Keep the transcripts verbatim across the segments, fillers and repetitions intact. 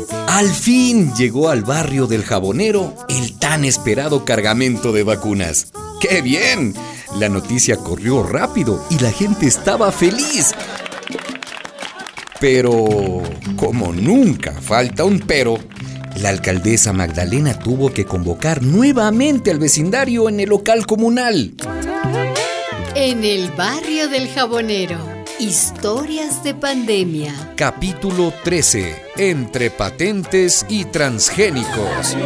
Al fin llegó al barrio del Jabonero el tan esperado cargamento de vacunas. ¡Qué bien! La noticia corrió rápido y la gente estaba feliz. Pero, como nunca falta un pero, la alcaldesa Magdalena tuvo que convocar nuevamente al vecindario en el local comunal. En el barrio del Jabonero, historias de pandemia. Capítulo trece. Entre patentes y transgénicos.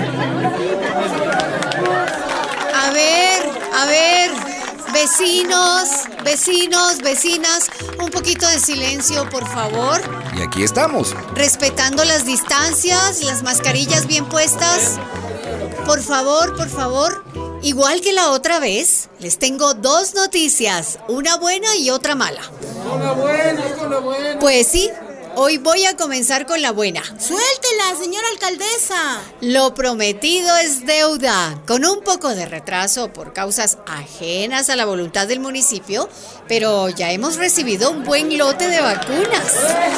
A ver, a ver, vecinos, vecinos, vecinas, un poquito de silencio, por favor. Y aquí estamos. Respetando las distancias, las mascarillas bien puestas. Por favor, por favor. Igual que la otra vez, les tengo dos noticias, una buena y otra mala. Una buena, una buena. Pues sí, hoy voy a comenzar con la buena. Suéltela, señora alcaldesa. Lo prometido es deuda, con un poco de retraso por causas ajenas a la voluntad del municipio, pero ya hemos recibido un buen lote de vacunas.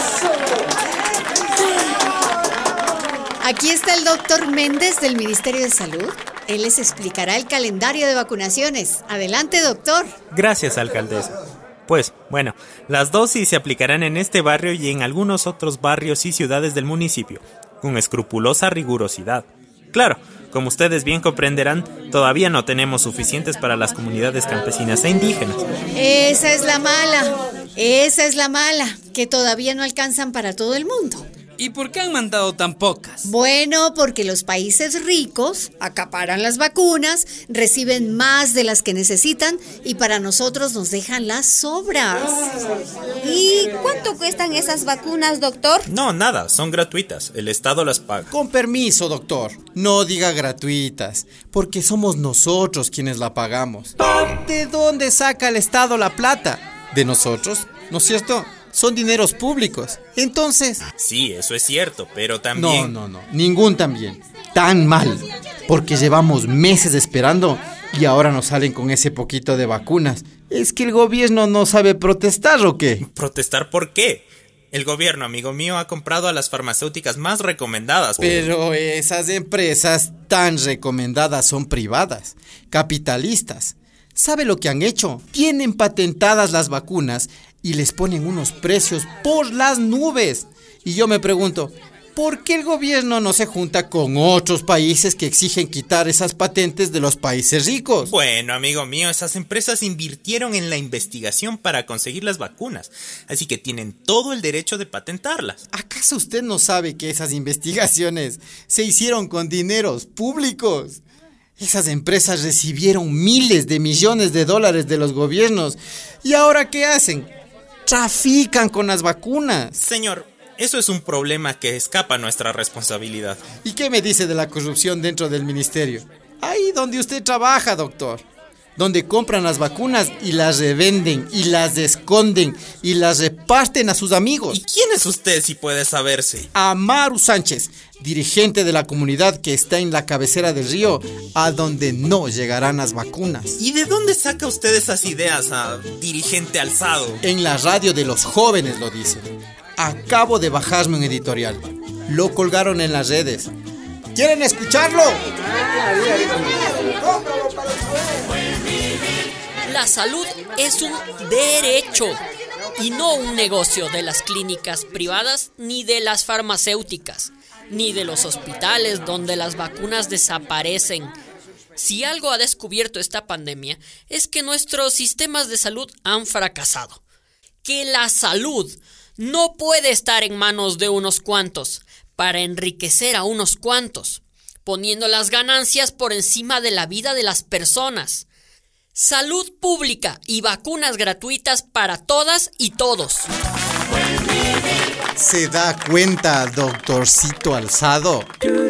Aquí está el doctor Méndez del Ministerio de Salud. Él les explicará el calendario de vacunaciones. Adelante, doctor. Gracias, alcaldesa. Pues, bueno, las dosis se aplicarán en este barrio y en algunos otros barrios y ciudades del municipio, con escrupulosa rigurosidad. Claro, como ustedes bien comprenderán, todavía no tenemos suficientes para las comunidades campesinas e indígenas. Esa es la mala, esa es la mala, que todavía no alcanzan para todo el mundo. ¿Y por qué han mandado tan pocas? Bueno, porque los países ricos acaparan las vacunas, reciben más de las que necesitan y para nosotros nos dejan las sobras. ¿Y cuánto cuestan esas vacunas, doctor? No, nada, son gratuitas. El Estado las paga. Con permiso, doctor. No diga gratuitas, porque somos nosotros quienes la pagamos. ¿De dónde saca el Estado la plata? ¿De nosotros? ¿No es cierto? Son dineros públicos. Entonces... Sí, eso es cierto, pero también... No, no, no. Ningún también. Tan mal. Porque llevamos meses esperando y ahora nos salen con ese poquito de vacunas. ¿Es que el gobierno no sabe protestar o qué? ¿Protestar por qué? El gobierno, amigo mío, ha comprado a las farmacéuticas más recomendadas. Pero esas empresas tan recomendadas son privadas, capitalistas. ¿Sabe lo que han hecho? Tienen patentadas las vacunas y les ponen unos precios por las nubes. Y yo me pregunto, ¿por qué el gobierno no se junta con otros países que exigen quitar esas patentes de los países ricos? Bueno, amigo mío, esas empresas invirtieron en la investigación para conseguir las vacunas, así que tienen todo el derecho de patentarlas. ¿Acaso usted no sabe que esas investigaciones se hicieron con dineros públicos? Esas empresas recibieron miles de millones de dólares de los gobiernos. ¿Y ahora qué hacen? Trafican con las vacunas. Señor, eso es un problema que escapa a nuestra responsabilidad. ¿Y qué me dice de la corrupción dentro del ministerio? Ahí donde usted trabaja, doctor. Donde compran las vacunas y las revenden y las esconden y las reparten a sus amigos. ¿Y quién es usted, si puede saberse? Amaru Sánchez, dirigente de la comunidad que está en la cabecera del río, a donde no llegarán las vacunas. ¿Y de dónde saca usted esas ideas, ah, dirigente alzado? En la radio de los jóvenes lo dicen. Acabo de bajarme un editorial. Lo colgaron en las redes. ¿Quieren escucharlo? La salud es un derecho y no un negocio de las clínicas privadas, ni de las farmacéuticas, ni de los hospitales donde las vacunas desaparecen. Si algo ha descubierto esta pandemia es que nuestros sistemas de salud han fracasado. Que la salud no puede estar en manos de unos cuantos para enriquecer a unos cuantos, poniendo las ganancias por encima de la vida de las personas. Salud pública y vacunas gratuitas para todas y todos. ¿Se da cuenta, doctorcito alzado?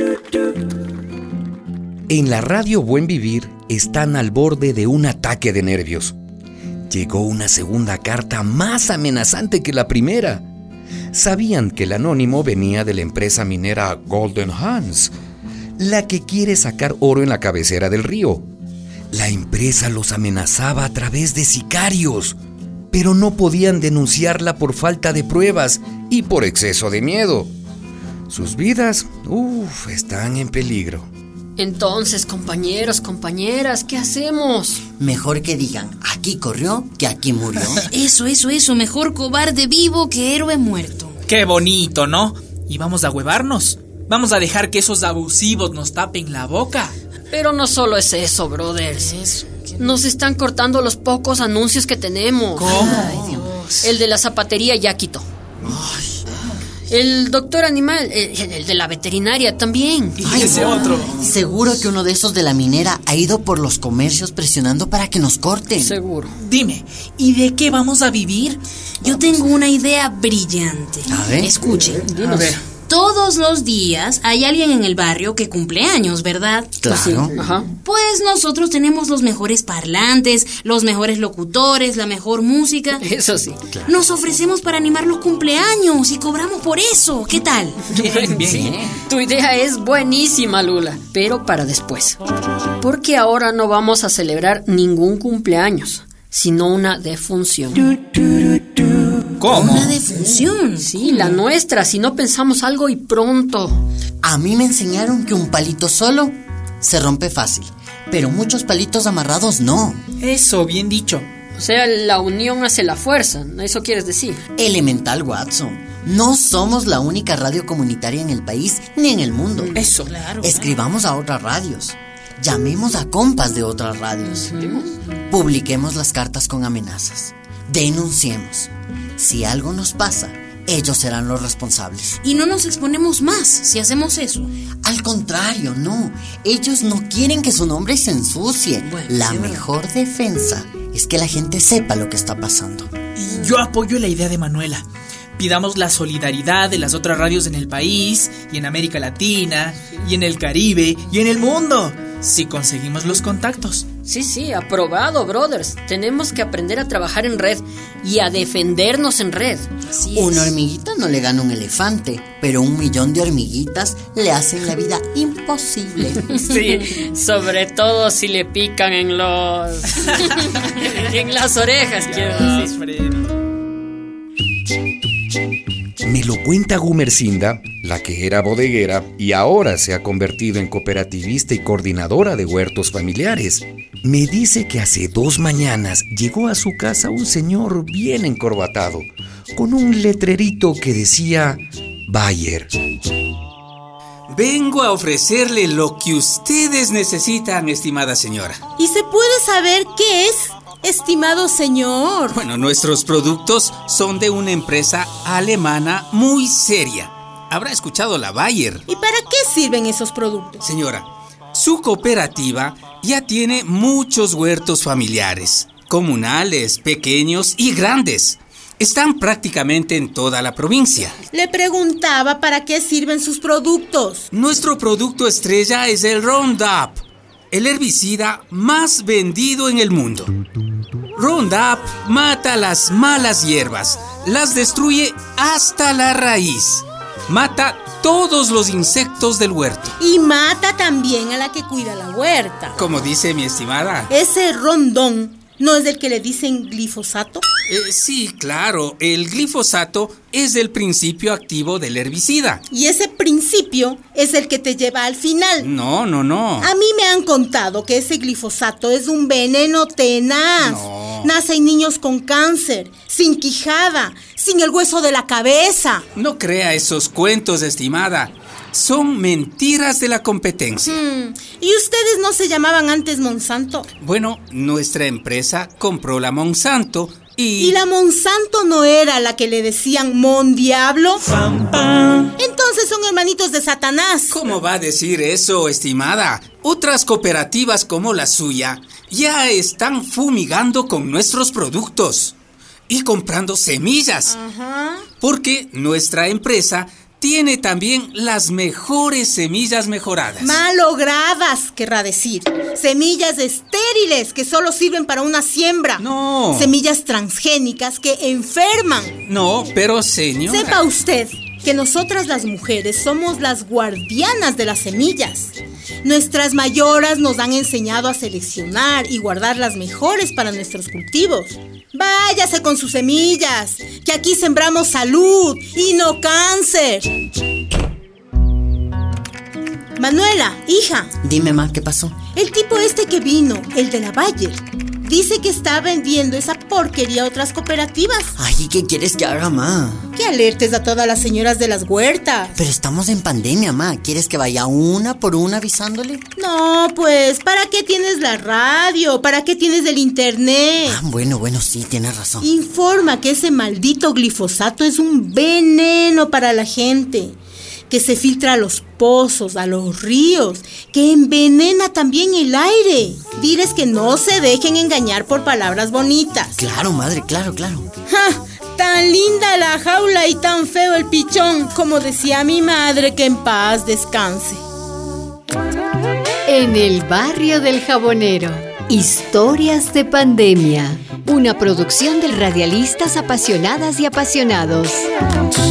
En la radio Buen Vivir están al borde de un ataque de nervios. Llegó una segunda carta más amenazante que la primera. Sabían que el anónimo venía de la empresa minera Golden Hands, la que quiere sacar oro en la cabecera del río. La empresa los amenazaba a través de sicarios, pero no podían denunciarla por falta de pruebas y por exceso de miedo. Sus vidas, uff, están en peligro. Entonces, compañeros, compañeras, ¿qué hacemos? Mejor que digan, aquí corrió que aquí murió. Eso, eso, eso, mejor cobarde vivo que héroe muerto. Qué bonito, ¿no? Y vamos a huevarnos. Vamos a dejar que esos abusivos nos tapen la boca. Pero no solo es eso, brothers. Eso. Nos están cortando los pocos anuncios que tenemos. ¿Cómo? Ay, Dios. El de la zapatería ya quitó. Ay, El doctor animal, el, el de la veterinaria también. Y ese otro. seguro que uno de esos de la minera ha ido por los comercios presionando para que nos corten. Seguro. Dime, ¿y de qué vamos a vivir? Yo tengo una idea brillante. A ver. Escuchen. A ver. Todos los días hay alguien en el barrio que cumple años, ¿verdad? Claro. Ajá. Pues nosotros tenemos los mejores parlantes, los mejores locutores, la mejor música. Eso sí. Nos ofrecemos para animar los cumpleaños y cobramos por eso. ¿Qué tal? Bien, bien. Sí, tu idea es buenísima, Lula, pero para después. Porque ahora no vamos a celebrar ningún cumpleaños, sino una defunción. ¿Cómo? Una defunción. Sí, la nuestra, si no pensamos algo y pronto. A mí me enseñaron que un palito solo se rompe fácil, pero muchos palitos amarrados no. Eso, bien dicho. O sea, la unión hace la fuerza, ¿eso quieres decir? Elemental, Watson. No somos la única radio comunitaria en el país ni en el mundo. Eso. Claro. Escribamos a otras radios. Llamemos a compas de otras radios. Publiquemos las cartas con amenazas. Denunciemos. Si algo nos pasa, ellos serán los responsables. Y no nos exponemos más si hacemos eso. Al contrario, no. Ellos no quieren que su nombre se ensucie. Bueno, la sí, mejor defensa es que la gente sepa lo que está pasando. Y yo apoyo la idea de Manuela. Pidamos la solidaridad de las otras radios en el país, y en América Latina, y en el Caribe, y en el mundo, si conseguimos los contactos. Sí, sí, aprobado, brothers. Tenemos que aprender a trabajar en red y a defendernos en red. Así es. Una hormiguita no le gana a un elefante, pero un millón de hormiguitas le hacen la vida imposible. Sí, sobre todo si le pican en los... en las orejas, quiero decir. Me lo cuenta Gumercinda, la que era bodeguera y ahora se ha convertido en cooperativista y coordinadora de huertos familiares. Me dice que hace dos mañanas llegó a su casa un señor bien encorbatado, con un letrerito que decía Bayer. Vengo a ofrecerle lo que ustedes necesitan, estimada señora. ¿Y se puede saber qué es, estimado señor? Bueno, nuestros productos son de una empresa alemana muy seria. Habrá escuchado la Bayer. ¿Y para qué sirven esos productos? Señora, su cooperativa ya tiene muchos huertos familiares, comunales, pequeños y grandes. Están prácticamente en toda la provincia. Le preguntaba para qué sirven sus productos. Nuestro producto estrella es el Roundup, el herbicida más vendido en el mundo. Roundup mata las malas hierbas, las destruye hasta la raíz. Mata todos los insectos del huerto. Y mata también a la que cuida la huerta. Como dice mi estimada. Ese rondón, ¿no es del que le dicen glifosato? Eh, sí, claro. El glifosato es el principio activo del herbicida. Y ese principio es el que te lleva al final. No, no, no. A mí me han contado que ese glifosato es un veneno tenaz. No. Nace en niños con cáncer, sin quijada, sin el hueso de la cabeza. No crea esos cuentos, estimada. Son mentiras de la competencia. Hmm. ¿Y ustedes no se llamaban antes Monsanto? Bueno, nuestra empresa compró la Monsanto y... ¿Y la Monsanto no era la que le decían Mon Diablo? ¡Pam, pam! Entonces son hermanitos de Satanás. ¿Cómo va a decir eso, estimada? Otras cooperativas como la suya ya están fumigando con nuestros productos y comprando semillas. Ajá. Porque nuestra empresa tiene también las mejores semillas mejoradas. Malogradas, querrá decir. Semillas estériles que solo sirven para una siembra. No. Semillas transgénicas que enferman. No, pero señora... Sepa usted que nosotras las mujeres somos las guardianas de las semillas. Nuestras mayoras nos han enseñado a seleccionar y guardar las mejores para nuestros cultivos. Váyase con sus semillas, que aquí sembramos salud y no cáncer. Manuela, hija. Dime, ma, ¿qué pasó? El tipo este que vino, el de la Bayer, dice que está vendiendo esa porquería a otras cooperativas. Ay, ¿y qué quieres que haga, ma? Que alertes a todas las señoras de las huertas. Pero estamos en pandemia, ma. ¿Quieres que vaya una por una avisándole? No, pues, ¿para qué tienes la radio? ¿Para qué tienes el internet? Ah, bueno, bueno, sí, tienes razón. Informa que ese maldito glifosato es un veneno para la gente, que se filtra a los pozos, a los ríos, que envenena también el aire. Diles que no se dejen engañar por palabras bonitas. Claro, madre, claro, claro. ¡Ja! Tan linda la jaula y tan feo el pichón, como decía mi madre, que en paz descanse. En el barrio del Jabonero, historias de pandemia. Una producción de radialistas apasionadas y apasionados.